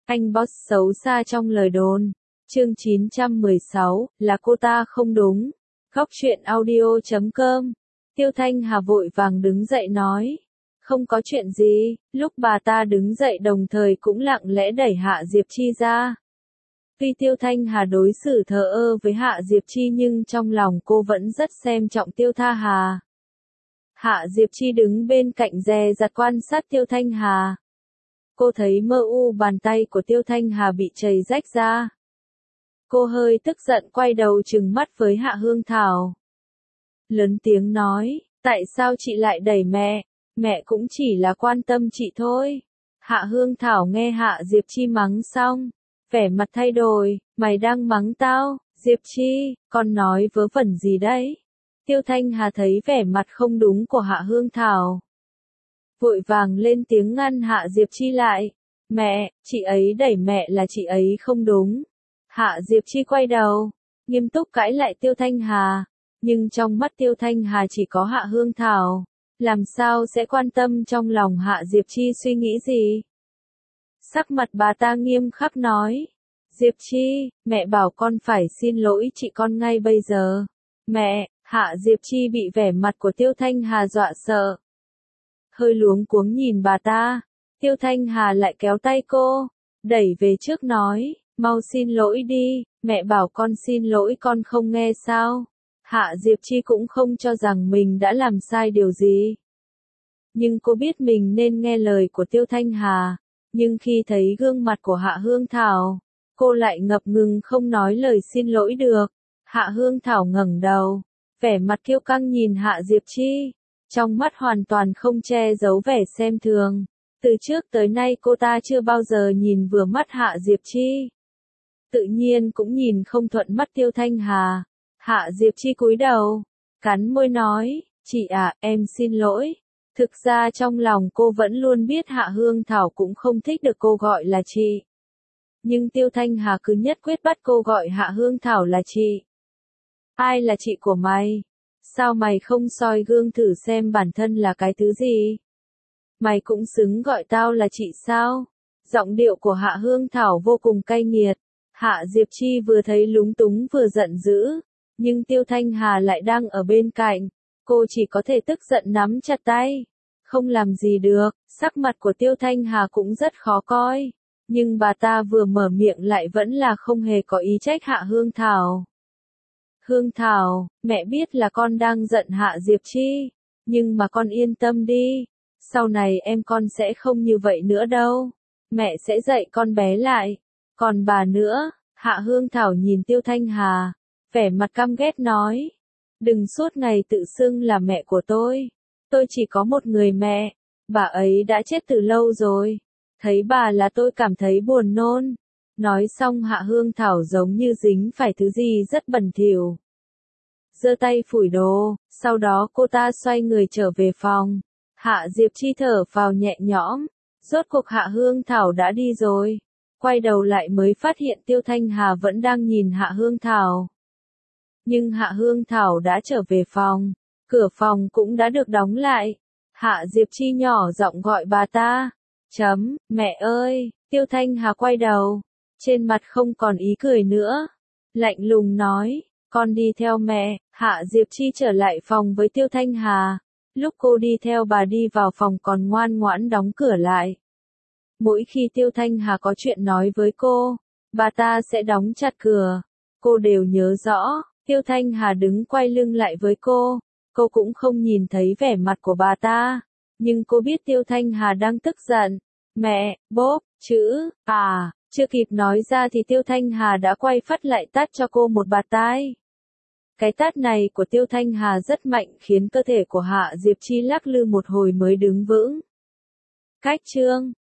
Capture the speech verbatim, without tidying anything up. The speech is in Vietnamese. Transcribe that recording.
Anh boss xấu xa trong lời đồn. Chương chín trăm mười sáu, là cô ta không đúng. Góc truyện audio chấm com. Tiêu Thanh Hà vội vàng đứng dậy nói. Không có chuyện gì, lúc bà ta đứng dậy đồng thời cũng lặng lẽ đẩy Hạ Diệp Chi ra. Tuy Tiêu Thanh Hà đối xử thờ ơ với Hạ Diệp Chi nhưng trong lòng cô vẫn rất xem trọng Tiêu Tha Hà. Hạ Diệp Chi đứng bên cạnh dè dặt quan sát Tiêu Thanh Hà. Cô thấy mơ u bàn tay của Tiêu Thanh Hà bị chảy rách ra. Cô hơi tức giận quay đầu trừng mắt với Hạ Hương Thảo. Lớn tiếng nói, tại sao chị lại đẩy mẹ? Mẹ cũng chỉ là quan tâm chị thôi. Hạ Hương Thảo nghe Hạ Diệp Chi mắng xong, vẻ mặt thay đổi, mày đang mắng tao, Diệp Chi, con nói vớ vẩn gì đấy? Tiêu Thanh Hà thấy vẻ mặt không đúng của Hạ Hương Thảo. Vội vàng lên tiếng ngăn Hạ Diệp Chi lại. Mẹ, chị ấy đẩy mẹ là chị ấy không đúng. Hạ Diệp Chi quay đầu, nghiêm túc cãi lại Tiêu Thanh Hà. Nhưng trong mắt Tiêu Thanh Hà chỉ có Hạ Hương Thảo. Làm sao sẽ quan tâm trong lòng Hạ Diệp Chi suy nghĩ gì? Sắc mặt bà ta nghiêm khắc nói. Diệp Chi, mẹ bảo con phải xin lỗi chị con ngay bây giờ. Mẹ, Hạ Diệp Chi bị vẻ mặt của Tiêu Thanh Hà dọa sợ. Hơi luống cuống nhìn bà ta, Tiêu Thanh Hà lại kéo tay cô, đẩy về trước nói, mau xin lỗi đi, mẹ bảo con xin lỗi con không nghe sao. Hạ Diệp Chi cũng không cho rằng mình đã làm sai điều gì. Nhưng cô biết mình nên nghe lời của Tiêu Thanh Hà, nhưng khi thấy gương mặt của Hạ Hương Thảo, cô lại ngập ngừng không nói lời xin lỗi được. Hạ Hương Thảo ngẩng đầu, vẻ mặt kiêu căng nhìn Hạ Diệp Chi. Trong mắt hoàn toàn không che giấu vẻ xem thường. Từ trước tới nay cô ta chưa bao giờ nhìn vừa mắt Hạ Diệp Chi. Tự nhiên cũng nhìn không thuận mắt Tiêu Thanh Hà. Hạ Diệp Chi cúi đầu, cắn môi nói, chị à, em xin lỗi. Thực ra trong lòng cô vẫn luôn biết Hạ Hương Thảo cũng không thích được cô gọi là chị. Nhưng Tiêu Thanh Hà cứ nhất quyết bắt cô gọi Hạ Hương Thảo là chị. Ai là chị của mày? Sao mày không soi gương thử xem bản thân là cái thứ gì? Mày cũng xứng gọi tao là chị sao? Giọng điệu của Hạ Hương Thảo vô cùng cay nghiệt. Hạ Diệp Chi vừa thấy lúng túng vừa giận dữ. Nhưng Tiêu Thanh Hà lại đang ở bên cạnh. Cô chỉ có thể tức giận nắm chặt tay. Không làm gì được, sắc mặt của Tiêu Thanh Hà cũng rất khó coi. Nhưng bà ta vừa mở miệng lại vẫn là không hề có ý trách Hạ Hương Thảo. Hương Thảo, mẹ biết là con đang giận Hạ Diệp Chi, nhưng mà con yên tâm đi, sau này em con sẽ không như vậy nữa đâu, mẹ sẽ dạy con bé lại. Còn bà nữa, Hạ Hương Thảo nhìn Tiêu Thanh Hà, vẻ mặt căm ghét nói, đừng suốt ngày tự xưng là mẹ của tôi, tôi chỉ có một người mẹ, bà ấy đã chết từ lâu rồi, thấy bà là tôi cảm thấy buồn nôn. Nói xong Hạ Hương Thảo giống như dính phải thứ gì rất bẩn thỉu. Giơ tay phủi đồ, sau đó cô ta xoay người trở về phòng. Hạ Diệp Chi thở phào nhẹ nhõm, rốt cuộc Hạ Hương Thảo đã đi rồi. Quay đầu lại mới phát hiện Tiêu Thanh Hà vẫn đang nhìn Hạ Hương Thảo. Nhưng Hạ Hương Thảo đã trở về phòng, cửa phòng cũng đã được đóng lại. Hạ Diệp Chi nhỏ giọng gọi bà ta. Chấm, mẹ ơi, Tiêu Thanh Hà quay đầu. Trên mặt không còn ý cười nữa. Lạnh lùng nói, con đi theo mẹ. Hạ Diệp Chi trở lại phòng với Tiêu Thanh Hà. Lúc cô đi theo bà đi vào phòng còn ngoan ngoãn đóng cửa lại. Mỗi khi Tiêu Thanh Hà có chuyện nói với cô, bà ta sẽ đóng chặt cửa. Cô đều nhớ rõ, Tiêu Thanh Hà đứng quay lưng lại với cô. Cô cũng không nhìn thấy vẻ mặt của bà ta. Nhưng cô biết Tiêu Thanh Hà đang tức giận. Mẹ, bốp, chữ, à. Chưa kịp nói ra thì Tiêu Thanh Hà đã quay phắt lại tát cho cô một bạt tai. Cái tát này của Tiêu Thanh Hà rất mạnh khiến cơ thể của Hạ Diệp Chi lắc lư một hồi mới đứng vững. Cách chương